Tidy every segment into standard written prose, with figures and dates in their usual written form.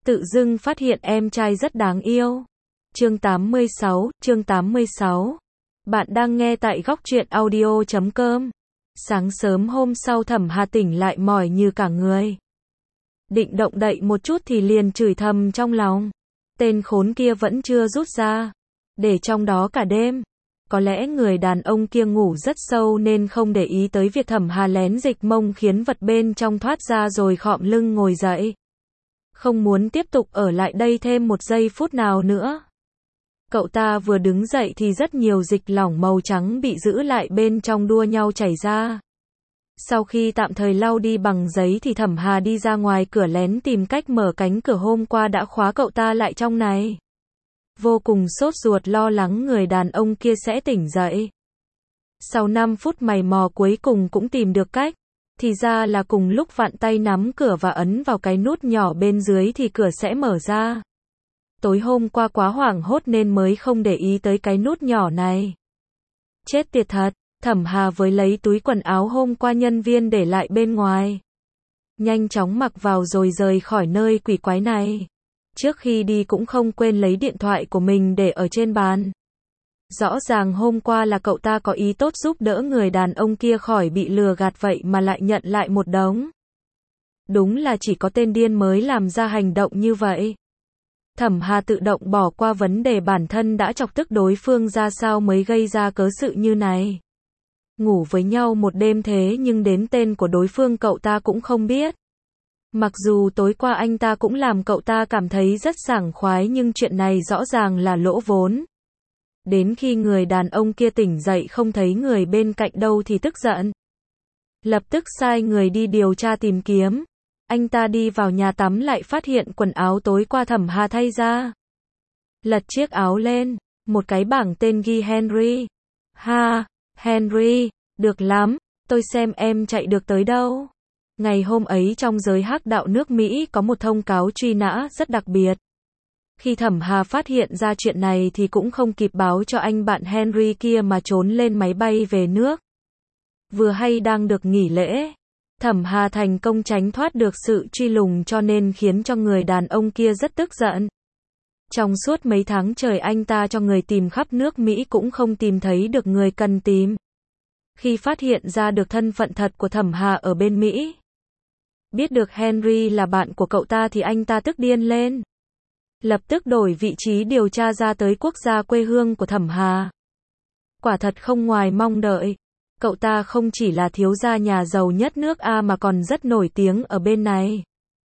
Tự dưng phát hiện em trai rất đáng yêu. Chương 86. Bạn đang nghe tại góc truyện audio.com. Sáng sớm hôm sau Thẩm Hà tỉnh lại mỏi như cả người. Định động đậy một chút thì liền chửi thầm trong lòng. Tên khốn kia vẫn chưa rút ra. Để trong đó cả đêm. Có lẽ người đàn ông kia ngủ rất sâu nên không để ý tới việc Thẩm Hà lén dịch mông khiến vật bên trong thoát ra rồi khom lưng ngồi dậy. Không muốn tiếp tục ở lại đây thêm một giây phút nào nữa. Cậu ta vừa đứng dậy thì rất nhiều dịch lỏng màu trắng bị giữ lại bên trong đua nhau chảy ra. Sau khi tạm thời lau đi bằng giấy thì Thẩm Hà đi ra ngoài cửa lén tìm cách mở cánh cửa hôm qua đã khóa cậu ta lại trong này. Vô cùng sốt ruột lo lắng người đàn ông kia sẽ tỉnh dậy. Sau 5 phút mày mò cuối cùng cũng tìm được cách. Thì ra là cùng lúc vặn tay nắm cửa và ấn vào cái nút nhỏ bên dưới thì cửa sẽ mở ra. Tối hôm qua quá hoảng hốt nên mới không để ý tới cái nút nhỏ này. Chết tiệt thật, Thẩm Hà với lấy túi quần áo hôm qua nhân viên để lại bên ngoài. Nhanh chóng mặc vào rồi rời khỏi nơi quỷ quái này. Trước khi đi cũng không quên lấy điện thoại của mình để ở trên bàn. Rõ ràng hôm qua là cậu ta có ý tốt giúp đỡ người đàn ông kia khỏi bị lừa gạt vậy mà lại nhận lại một đống. Đúng là chỉ có tên điên mới làm ra hành động như vậy. Thẩm Hà tự động bỏ qua vấn đề bản thân đã chọc tức đối phương ra sao mới gây ra cớ sự như này. Ngủ với nhau một đêm thế nhưng đến tên của đối phương cậu ta cũng không biết. Mặc dù tối qua anh ta cũng làm cậu ta cảm thấy rất sảng khoái nhưng chuyện này rõ ràng là lỗ vốn. Đến khi người đàn ông kia tỉnh dậy không thấy người bên cạnh đâu thì tức giận. Lập tức sai người đi điều tra tìm kiếm. Anh ta đi vào nhà tắm lại phát hiện quần áo tối qua Thẩm Hà thay ra. Lật chiếc áo lên, một cái bảng tên ghi Henry. Ha, Henry, được lắm, tôi xem em chạy được tới đâu. Ngày hôm ấy trong giới hắc đạo nước Mỹ có một thông cáo truy nã rất đặc biệt. Khi Thẩm Hà phát hiện ra chuyện này thì cũng không kịp báo cho anh bạn Henry kia mà trốn lên máy bay về nước. Vừa hay đang được nghỉ lễ, Thẩm Hà thành công tránh thoát được sự truy lùng cho nên khiến cho người đàn ông kia rất tức giận. Trong suốt mấy tháng trời anh ta cho người tìm khắp nước Mỹ cũng không tìm thấy được người cần tìm. Khi phát hiện ra được thân phận thật của Thẩm Hà ở bên Mỹ, biết được Henry là bạn của cậu ta thì anh ta tức điên lên. Lập tức đổi vị trí điều tra ra tới quốc gia quê hương của Thẩm Hà. Quả thật không ngoài mong đợi. Cậu ta không chỉ là thiếu gia nhà giàu nhất nước A mà còn rất nổi tiếng ở bên này.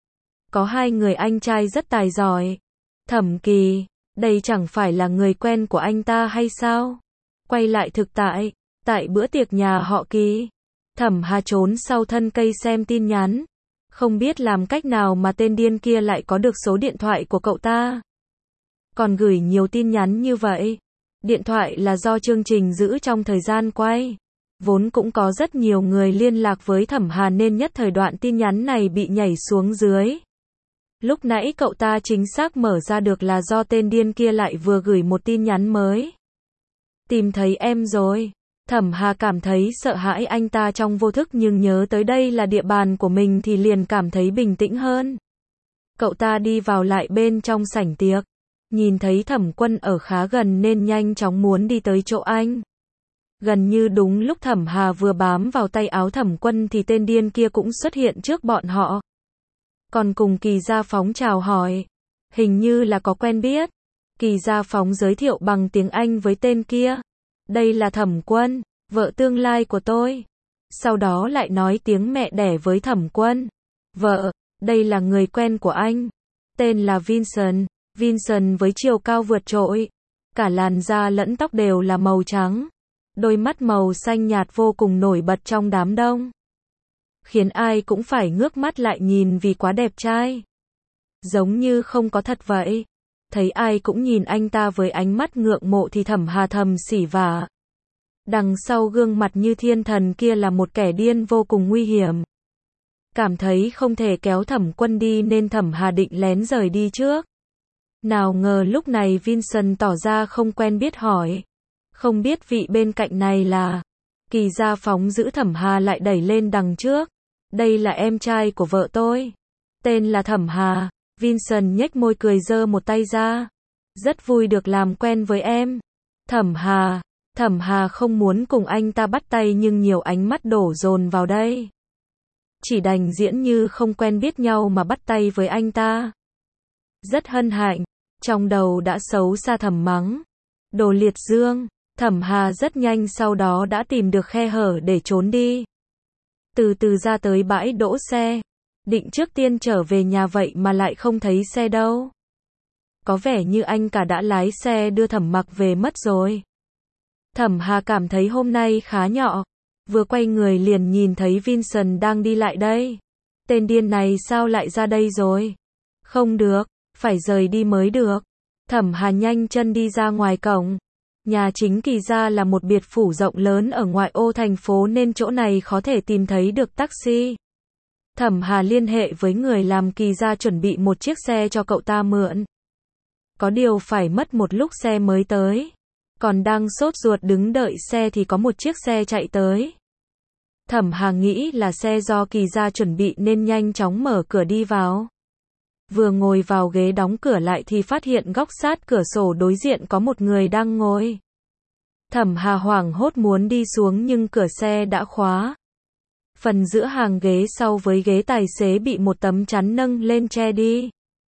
Có hai người anh trai rất tài giỏi. Thẩm Kỳ, đây chẳng phải là người quen của anh ta hay sao? Quay lại thực tại, tại bữa tiệc nhà họ Kỳ, Thẩm Hà trốn sau thân cây xem tin nhắn. Không biết làm cách nào mà tên điên kia lại có được số điện thoại của cậu ta. Còn gửi nhiều tin nhắn như vậy. Điện thoại là do chương trình giữ trong thời gian quay. Vốn cũng có rất nhiều người liên lạc với Thẩm Hà nên nhất thời đoạn tin nhắn này bị nhảy xuống dưới. Lúc nãy cậu ta chính xác mở ra được là do tên điên kia lại vừa gửi một tin nhắn mới. Tìm thấy em rồi. Thẩm Hà cảm thấy sợ hãi anh ta trong vô thức nhưng nhớ tới đây là địa bàn của mình thì liền cảm thấy bình tĩnh hơn. Cậu ta đi vào lại bên trong sảnh tiệc. Nhìn thấy Thẩm Quân ở khá gần nên nhanh chóng muốn đi tới chỗ anh. Gần như đúng lúc Thẩm Hà vừa bám vào tay áo Thẩm Quân thì tên điên kia cũng xuất hiện trước bọn họ. Còn cùng Kỳ Gia Phóng chào hỏi. Hình như là có quen biết. Kỳ Gia Phóng giới thiệu bằng tiếng Anh với tên kia. Đây là Thẩm Quân, vợ tương lai của tôi. Sau đó lại nói tiếng mẹ đẻ với Thẩm Quân. Vợ, đây là người quen của anh. Tên là Vincent. Vincent với chiều cao vượt trội. Cả làn da lẫn tóc đều là màu trắng. Đôi mắt màu xanh nhạt vô cùng nổi bật trong đám đông. Khiến ai cũng phải ngước mắt lại nhìn vì quá đẹp trai. Giống như không có thật vậy. Thấy ai cũng nhìn anh ta với ánh mắt ngưỡng mộ thì Thẩm Hà thầm xỉ vả. Đằng sau gương mặt như thiên thần kia là một kẻ điên vô cùng nguy hiểm. Cảm thấy không thể kéo Thẩm Quân đi nên Thẩm Hà định lén rời đi trước. Nào ngờ lúc này Vincent tỏ ra không quen biết hỏi. Không biết vị bên cạnh này là. Kỳ Gia Phóng giữ Thẩm Hà lại đẩy lên đằng trước. Đây là em trai của vợ tôi. Tên là Thẩm Hà. Vincent nhếch môi cười giơ một tay ra. Rất vui được làm quen với em. Thẩm Hà không muốn cùng anh ta bắt tay nhưng nhiều ánh mắt đổ dồn vào đây. Chỉ đành diễn như không quen biết nhau mà bắt tay với anh ta. Rất hân hạnh, trong đầu đã xấu xa thầm mắng. Đồ liệt dương, Thẩm Hà rất nhanh sau đó đã tìm được khe hở để trốn đi. Từ từ ra tới bãi đỗ xe. Định trước tiên trở về nhà vậy mà lại không thấy xe đâu. Có vẻ như anh cả đã lái xe đưa Thẩm Mặc về mất rồi. Thẩm Hà cảm thấy hôm nay khá nhọ. Vừa quay người liền nhìn thấy Vincent đang đi lại đây. Tên điên này sao lại ra đây rồi? Không được, phải rời đi mới được. Thẩm Hà nhanh chân đi ra ngoài cổng. Nhà chính Kỳ Gia là một biệt phủ rộng lớn ở ngoại ô thành phố nên chỗ này khó thể tìm thấy được taxi. Thẩm Hà liên hệ với người làm Kỳ Gia chuẩn bị một chiếc xe cho cậu ta mượn. Có điều phải mất một lúc xe mới tới. Còn đang sốt ruột đứng đợi xe thì có một chiếc xe chạy tới. Thẩm Hà nghĩ là xe do Kỳ Gia chuẩn bị nên nhanh chóng mở cửa đi vào. Vừa ngồi vào ghế đóng cửa lại thì phát hiện góc sát cửa sổ đối diện có một người đang ngồi. Thẩm Hà hoảng hốt muốn đi xuống nhưng cửa xe đã khóa. Phần giữa hàng ghế sau với ghế tài xế bị một tấm chắn nâng lên che đi.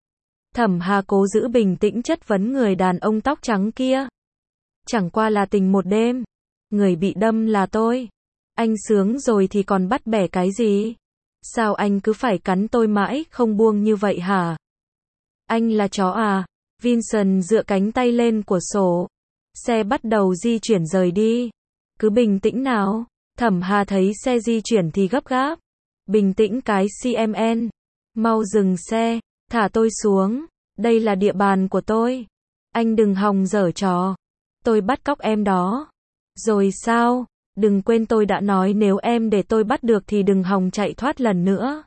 Thẩm Hà cố giữ bình tĩnh chất vấn người đàn ông tóc trắng kia. Chẳng qua là tình một đêm. Người bị đâm là tôi. Anh sướng rồi thì còn bắt bẻ cái gì? Sao anh cứ phải cắn tôi mãi không buông như vậy hả? Anh là chó à? Vincent dựa cánh tay lên cửa sổ. Xe bắt đầu di chuyển rời đi. Cứ bình tĩnh nào. Thẩm Hà thấy xe di chuyển thì gấp gáp. Bình tĩnh cái CMN. Mau dừng xe. Thả tôi xuống. Đây là địa bàn của tôi. Anh đừng hòng giở trò. Tôi bắt cóc em đó. Rồi sao? Đừng quên tôi đã nói nếu em để tôi bắt được thì đừng hòng chạy thoát lần nữa.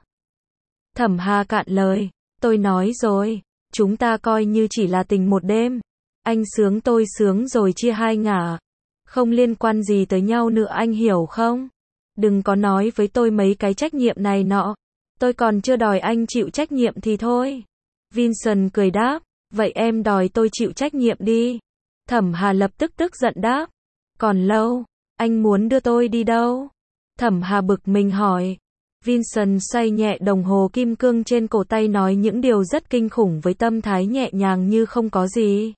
Thẩm Hà cạn lời. Tôi nói rồi. Chúng ta coi như chỉ là tình một đêm. Anh sướng tôi sướng rồi chia hai ngả. Không liên quan gì tới nhau nữa anh hiểu không? Đừng có nói với tôi mấy cái trách nhiệm này nọ. Tôi còn chưa đòi anh chịu trách nhiệm thì thôi. Vincent cười đáp. Vậy em đòi tôi chịu trách nhiệm đi. Thẩm Hà lập tức tức giận đáp. Còn lâu. Anh muốn đưa tôi đi đâu? Thẩm Hà bực mình hỏi. Vincent xoay nhẹ đồng hồ kim cương trên cổ tay nói những điều rất kinh khủng với tâm thái nhẹ nhàng như không có gì.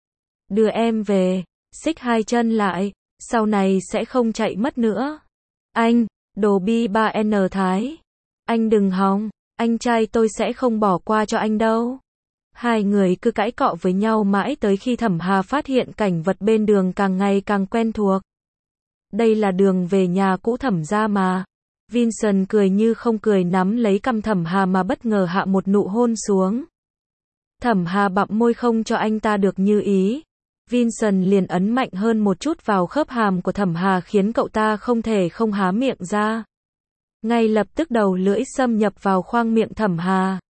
Đưa em về, xích hai chân lại, sau này sẽ không chạy mất nữa. Anh, đồ bi 3N Thái. Anh đừng hòng, anh trai tôi sẽ không bỏ qua cho anh đâu. Hai người cứ cãi cọ với nhau mãi tới khi Thẩm Hà phát hiện cảnh vật bên đường càng ngày càng quen thuộc. Đây là đường về nhà cũ Thẩm gia mà. Vincent cười như không cười nắm lấy cằm Thẩm Hà mà bất ngờ hạ một nụ hôn xuống. Thẩm Hà bặm môi không cho anh ta được như ý. Vincent liền ấn mạnh hơn một chút vào khớp hàm của Thẩm Hà khiến cậu ta không thể không há miệng ra. Ngay lập tức đầu lưỡi xâm nhập vào khoang miệng Thẩm Hà.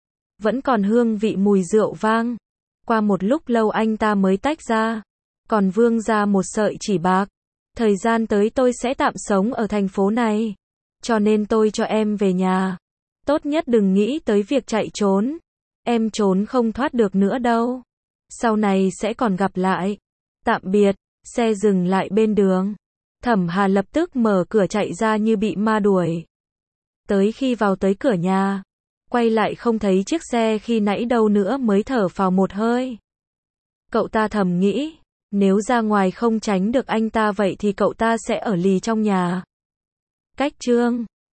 Vẫn còn hương vị mùi rượu vang. Qua một lúc lâu anh ta mới tách ra. Còn vương ra một sợi chỉ bạc. Thời gian tới tôi sẽ tạm sống ở thành phố này. Cho nên tôi cho em về nhà. Tốt nhất đừng nghĩ tới việc chạy trốn. Em trốn không thoát được nữa đâu. Sau này sẽ còn gặp lại. Tạm biệt. Xe dừng lại bên đường. Thẩm Hà lập tức mở cửa chạy ra như bị ma đuổi. Tới khi vào tới cửa nhà. Quay lại không thấy chiếc xe khi nãy đâu nữa mới thở phào một hơi. Cậu ta thầm nghĩ. Nếu ra ngoài không tránh được anh ta vậy thì cậu ta sẽ ở lì trong nhà. Cách chương